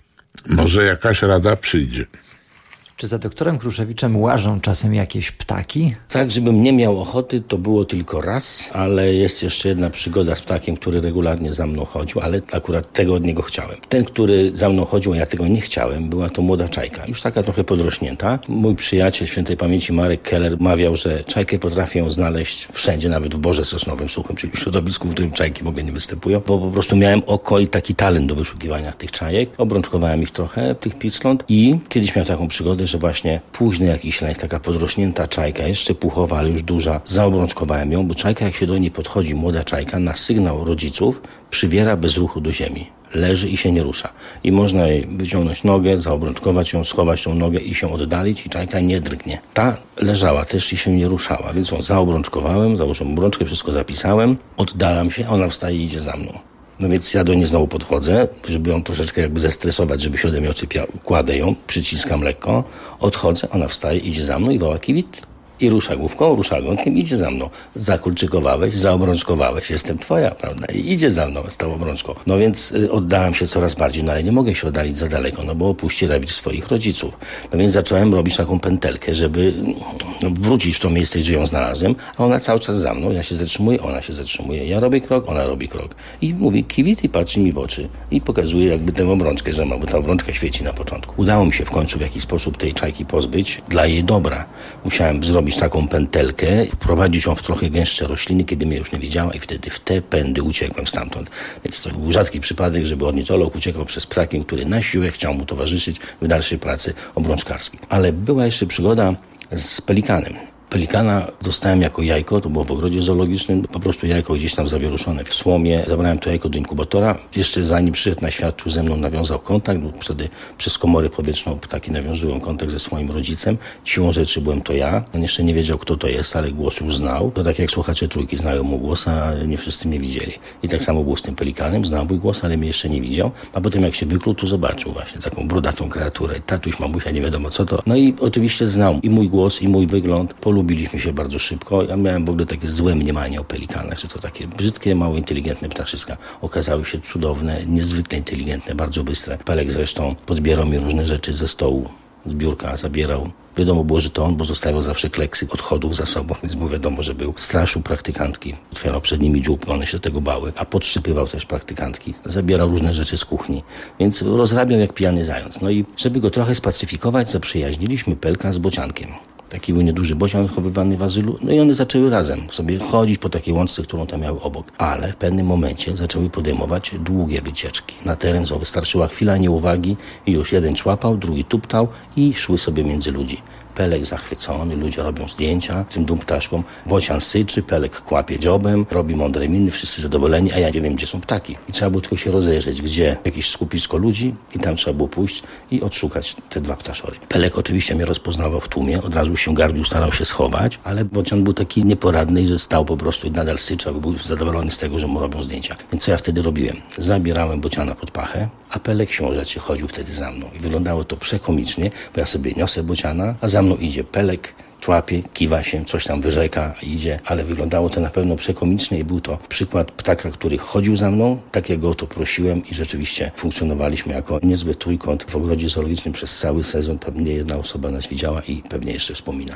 może jakaś rada przyjdzie. Czy za doktorem Kruszewiczem łażą czasem jakieś ptaki? Tak, żebym nie miał ochoty, to było tylko raz, ale jest jeszcze jedna przygoda z ptakiem, który regularnie za mną chodził, ale akurat tego od niego chciałem. Ten, który za mną chodził, a ja tego nie chciałem, była to młoda czajka, już taka trochę podrośnięta. Mój przyjaciel świętej pamięci Marek Keller mawiał, że czajkę potrafię znaleźć wszędzie, nawet w Borze Sosnowym Suchym, czyli w środowisku, w którym czajki w ogóle nie występują, bo po prostu miałem oko i taki talent do wyszukiwania tych czajek. Obrączkowałem ich trochę, tych picląt i kiedyś miałem taką przygodę, że właśnie późny jakiś lęk, taka podrośnięta czajka, jeszcze puchowa, ale już duża, zaobrączkowałem ją, bo czajka, jak się do niej podchodzi, młoda czajka, na sygnał rodziców przywiera bez ruchu do ziemi. Leży i się nie rusza. I można jej wyciągnąć nogę, zaobrączkować ją, schować tą nogę i się oddalić i czajka nie drgnie. Ta leżała też i się nie ruszała, więc ją zaobrączkowałem, założyłem obrączkę, wszystko zapisałem, oddalam się, a ona wstaje i idzie za mną. No więc ja do niej znowu podchodzę, żeby ją troszeczkę jakby zestresować, żeby się ode mnie oczepiała. Kładę ją, przyciskam lekko, odchodzę, ona wstaje, idzie za mną i woła kiwit. I rusza główką, rusza ogonkiem, idzie za mną. Zakulczykowałeś, zaobrączkowałeś, jestem twoja, prawda? I idzie za mną z tą obrączką. No więc oddałem się coraz bardziej, no ale nie mogę się oddalić za daleko, no bo opuści rewir swoich rodziców. No więc zacząłem robić taką pętelkę, żeby wrócić w to miejsce, gdzie ją znalazłem, a ona cały czas za mną, ja się zatrzymuję, ona się zatrzymuje, ja robię krok, ona robi krok. I mówi kiwit i patrzy mi w oczy i pokazuje jakby tę obrączkę, że ma, bo ta obrączka świeci na początku. Udało mi się w końcu w jakiś sposób tej czajki pozbyć dla jej dobra. Musiałem zrobić taką pętelkę, prowadzić ją w trochę gęstsze rośliny, kiedy mnie już nie widziała i wtedy w te pędy uciekłem stamtąd. Więc to był rzadki przypadek, żeby ornitolog uciekał przez ptakiem, który na siłę chciał mu towarzyszyć w dalszej pracy obrączkarskiej. Ale była jeszcze przygoda z pelikanem. Pelikana dostałem jako jajko, to było w ogrodzie zoologicznym, po prostu jajko gdzieś tam zawieruszone w słomie. Zabrałem to jajko do inkubatora. Jeszcze zanim przyszedł na świat, tu ze mną nawiązał kontakt, bo wtedy przez komorę powietrzną ptaki nawiązują kontakt ze swoim rodzicem. Siłą rzeczy byłem to ja. On jeszcze nie wiedział, kto to jest, ale głos już znał. To tak jak słuchacze Trójki znają mu głos, a nie wszyscy mnie widzieli. I tak samo było z tym pelikanem, znał mój głos, ale mnie jeszcze nie widział. A potem jak się wykluł, to zobaczył właśnie taką brodatą kreaturę. Tatuś, mamusia, nie wiadomo co to. No i oczywiście znał i mój głos, i mój wygląd. Lubiliśmy się bardzo szybko. Ja miałem w ogóle takie złe mniemanie o pelikanach, że to takie brzydkie, mało inteligentne ptaszyska. Okazały się cudowne, niezwykle inteligentne, bardzo bystre. Pelek zresztą podbierał mi różne rzeczy ze stołu, z biurka zabierał. Wiadomo było, że to on, bo zostawiał zawsze kleksy odchodów za sobą, więc było wiadomo, że był. Straszył praktykantki, otwierał przed nimi dziób, one się tego bały, a podszczypywał też praktykantki. Zabierał różne rzeczy z kuchni, więc rozrabiał jak pijany zając. No i żeby go trochę spacyfikować, zaprzyjaźniliśmy Pelka z bociankiem. Taki był nieduży bocian chowywany w azylu, no i one zaczęły razem sobie chodzić po takiej łączce, którą tam miały obok. Ale w pewnym momencie zaczęły podejmować długie wycieczki. Na teren wystarczyła chwila nieuwagi i już jeden człapał, drugi tuptał i szły sobie między ludzi. Pelek zachwycony, ludzie robią zdjęcia tym dwóm ptaszkom. Bocian syczy, Pelek kłapie dziobem, robi mądre miny, wszyscy zadowoleni, a ja nie wiem, gdzie są ptaki. I trzeba było tylko się rozejrzeć, gdzie jakieś skupisko ludzi i tam trzeba było pójść i odszukać te dwa ptaszory. Pelek oczywiście mnie rozpoznawał w tłumie, od razu się garbił, starał się schować, ale bocian był taki nieporadny, że stał po prostu i nadal syczał, był zadowolony z tego, że mu robią zdjęcia. Więc co ja wtedy robiłem? Zabierałem bociana pod pachę, a Pelek książęcie chodził wtedy za mną. I wyglądało to przekomicznie, bo ja sobie niosę bociana, a za mną idzie Pelek, człapie, kiwa się, coś tam wyrzeka, idzie, ale wyglądało to na pewno przekomicznie i był to przykład ptaka, który chodził za mną, tak jak go o to prosiłem i rzeczywiście funkcjonowaliśmy jako niezły trójkąt w ogrodzie zoologicznym przez cały sezon. Pewnie jedna osoba nas widziała i pewnie jeszcze wspomina.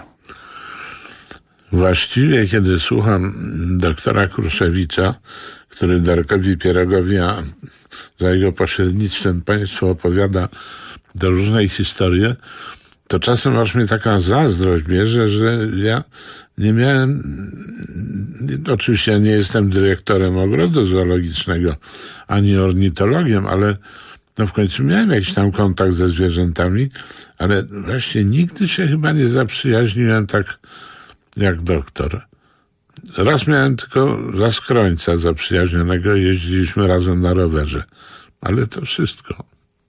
Właściwie, kiedy słucham doktora Kruszewicza, który Darkowi Pierogowi, a za jego pośrednictwem państwu opowiada do różnej historii, to czasem aż mnie taka zazdrość bierze, że ja nie miałem, oczywiście ja nie jestem dyrektorem ogrodu zoologicznego, ani ornitologiem, ale no w końcu miałem jakiś tam kontakt ze zwierzętami, ale właśnie nigdy się chyba nie zaprzyjaźniłem tak jak doktor. Raz miałem tylko zaskrońca zaprzyjaźnionego, jeździliśmy razem na rowerze, ale to wszystko.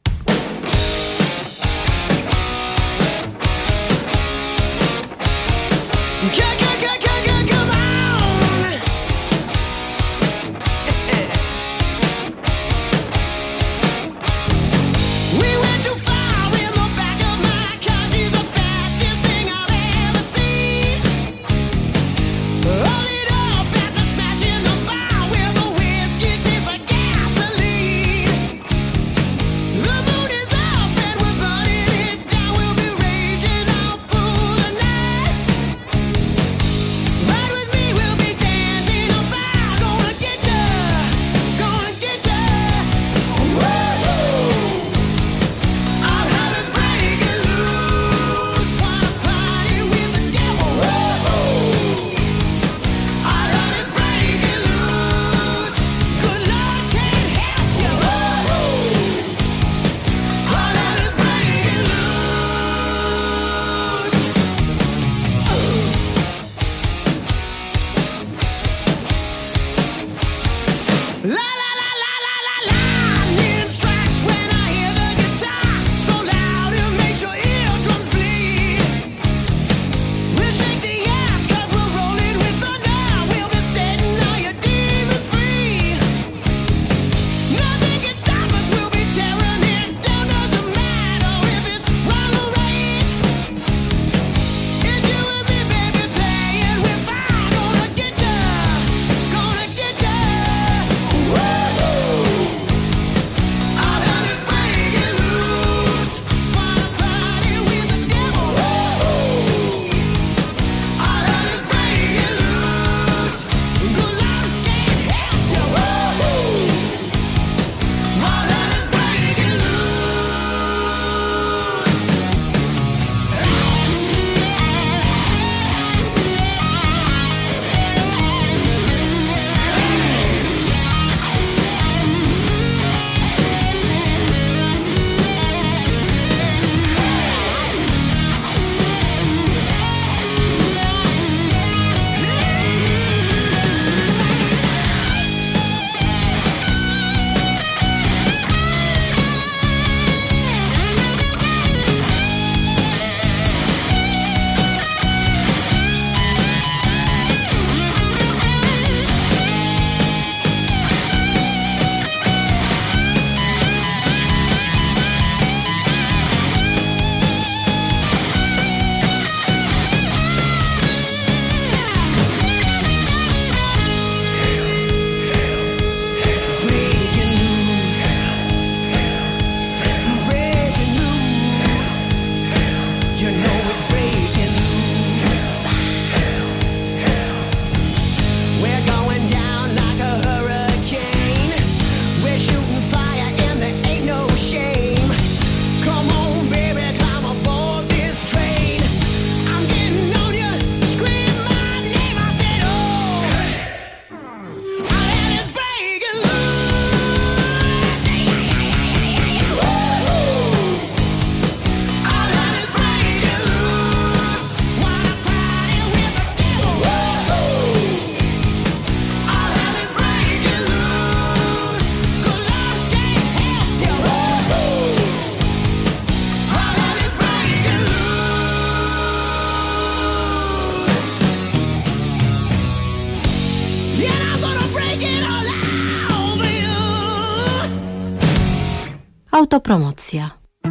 Autopromocja.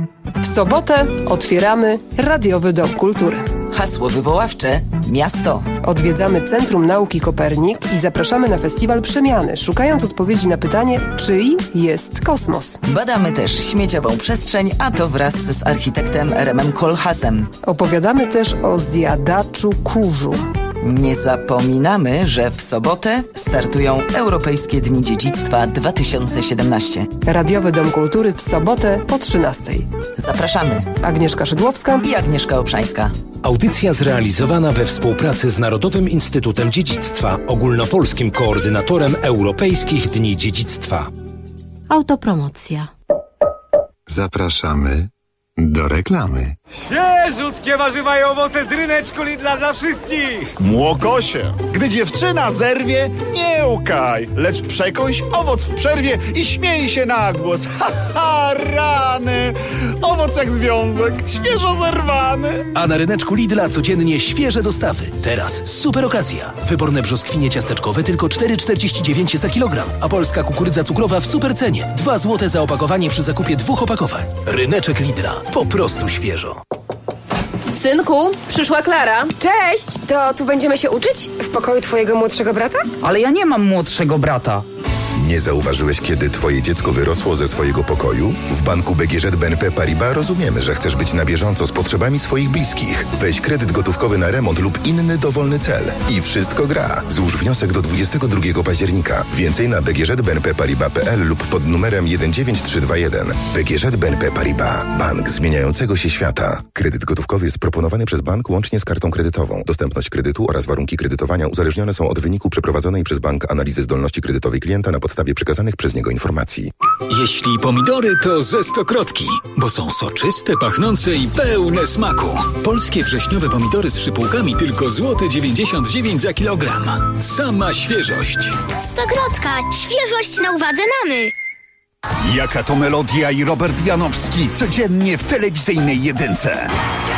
W sobotę otwieramy Radiowy Dom Kultury. Hasło wywoławcze: miasto. Odwiedzamy Centrum Nauki Kopernik i zapraszamy na festiwal Przemiany, szukając odpowiedzi na pytanie, czyj jest kosmos. Badamy też śmieciową przestrzeń, a to wraz z architektem Remem Koolhaasem. Opowiadamy też o zjadaczu kurzu. Nie zapominamy, że w sobotę startują Europejskie Dni Dziedzictwa 2017. Radiowy Dom Kultury w sobotę po 13:00. Zapraszamy. Agnieszka Szydłowska i Agnieszka Obszańska. Audycja zrealizowana we współpracy z Narodowym Instytutem Dziedzictwa, ogólnopolskim koordynatorem Europejskich Dni Dziedzictwa. Autopromocja. Zapraszamy do reklamy. Świeżutkie warzywa i owoce z ryneczku Lidla dla wszystkich! Młokosie, gdy dziewczyna zerwie, nie łkaj, lecz przekąś owoc w przerwie i śmiej się na głos. Ha, ha, rany! Owoc jak związek, świeżo zerwany. A na ryneczku Lidla codziennie świeże dostawy. Teraz super okazja. Wyborne brzoskwinie ciasteczkowe tylko 4,49 za kilogram, a polska kukurydza cukrowa w super cenie. 2 zł za opakowanie przy zakupie 2 opakowań. Ryneczek Lidla. Po prostu świeżo. Synku, przyszła Klara. Cześć! To tu będziemy się uczyć? W pokoju twojego młodszego brata? Ale ja nie mam młodszego brata. Nie zauważyłeś, kiedy twoje dziecko wyrosło ze swojego pokoju? W banku BGŻ BNP Paribas rozumiemy, że chcesz być na bieżąco z potrzebami swoich bliskich. Weź kredyt gotówkowy na remont lub inny dowolny cel. I wszystko gra. Złóż wniosek do 22 października. Więcej na bgżbnpparibas.pl lub pod numerem 19321. BGŻ BNP Paribas. Bank zmieniającego się świata. Kredyt gotówkowy jest proponowany przez bank łącznie z kartą kredytową. Dostępność kredytu oraz warunki kredytowania uzależnione są od wyniku przeprowadzonej przez bank analizy zdolności kredytowej klienta na podstawie przekazanych przez niego informacji. Jeśli pomidory, to ze stokrotki, bo są soczyste, pachnące i pełne smaku. Polskie wrześniowe pomidory z szypułkami tylko złoty 99 za kilogram. Sama świeżość. Stokrotka. Świeżość na uwadze mamy. Jaka to melodia i Robert Janowski codziennie w telewizyjnej jedynce.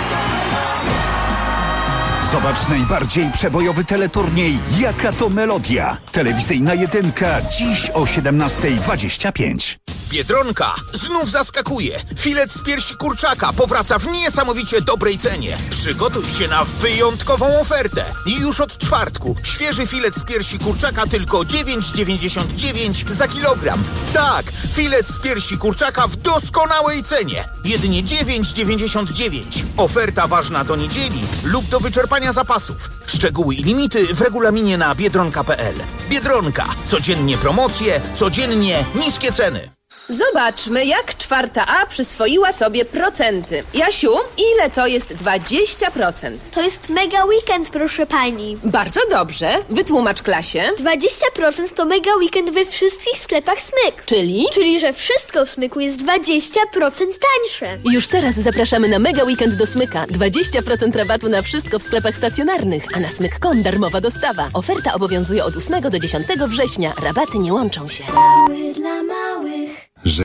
Zobacz najbardziej przebojowy teleturniej Jaka to melodia. Telewizyjna jedynka dziś o 17:25. Biedronka znów zaskakuje. Filet z piersi kurczaka powraca w niesamowicie dobrej cenie. Przygotuj się na wyjątkową ofertę. I już od czwartku świeży filet z piersi kurczaka tylko 9,99 za kilogram. Tak, filet z piersi kurczaka w doskonałej cenie. Jedynie 9,99. Oferta ważna do niedzieli lub do wyczerpania zapasów. Szczegóły i limity w regulaminie na biedronka.pl. Biedronka. Codziennie promocje, codziennie niskie ceny. Zobaczmy, jak 4A przyswoiła sobie procenty. Jasiu, ile to jest 20%? To jest mega weekend, proszę pani. Bardzo dobrze. Wytłumacz klasie. 20% to mega weekend we wszystkich sklepach Smyk. Czyli? Czyli, że wszystko w Smyku jest 20% tańsze. Już teraz zapraszamy na mega weekend do Smyka. 20% rabatu na wszystko w sklepach stacjonarnych, a na smyk.com darmowa dostawa. Oferta obowiązuje od 8 do 10 września. Rabaty nie łączą się. Cały dla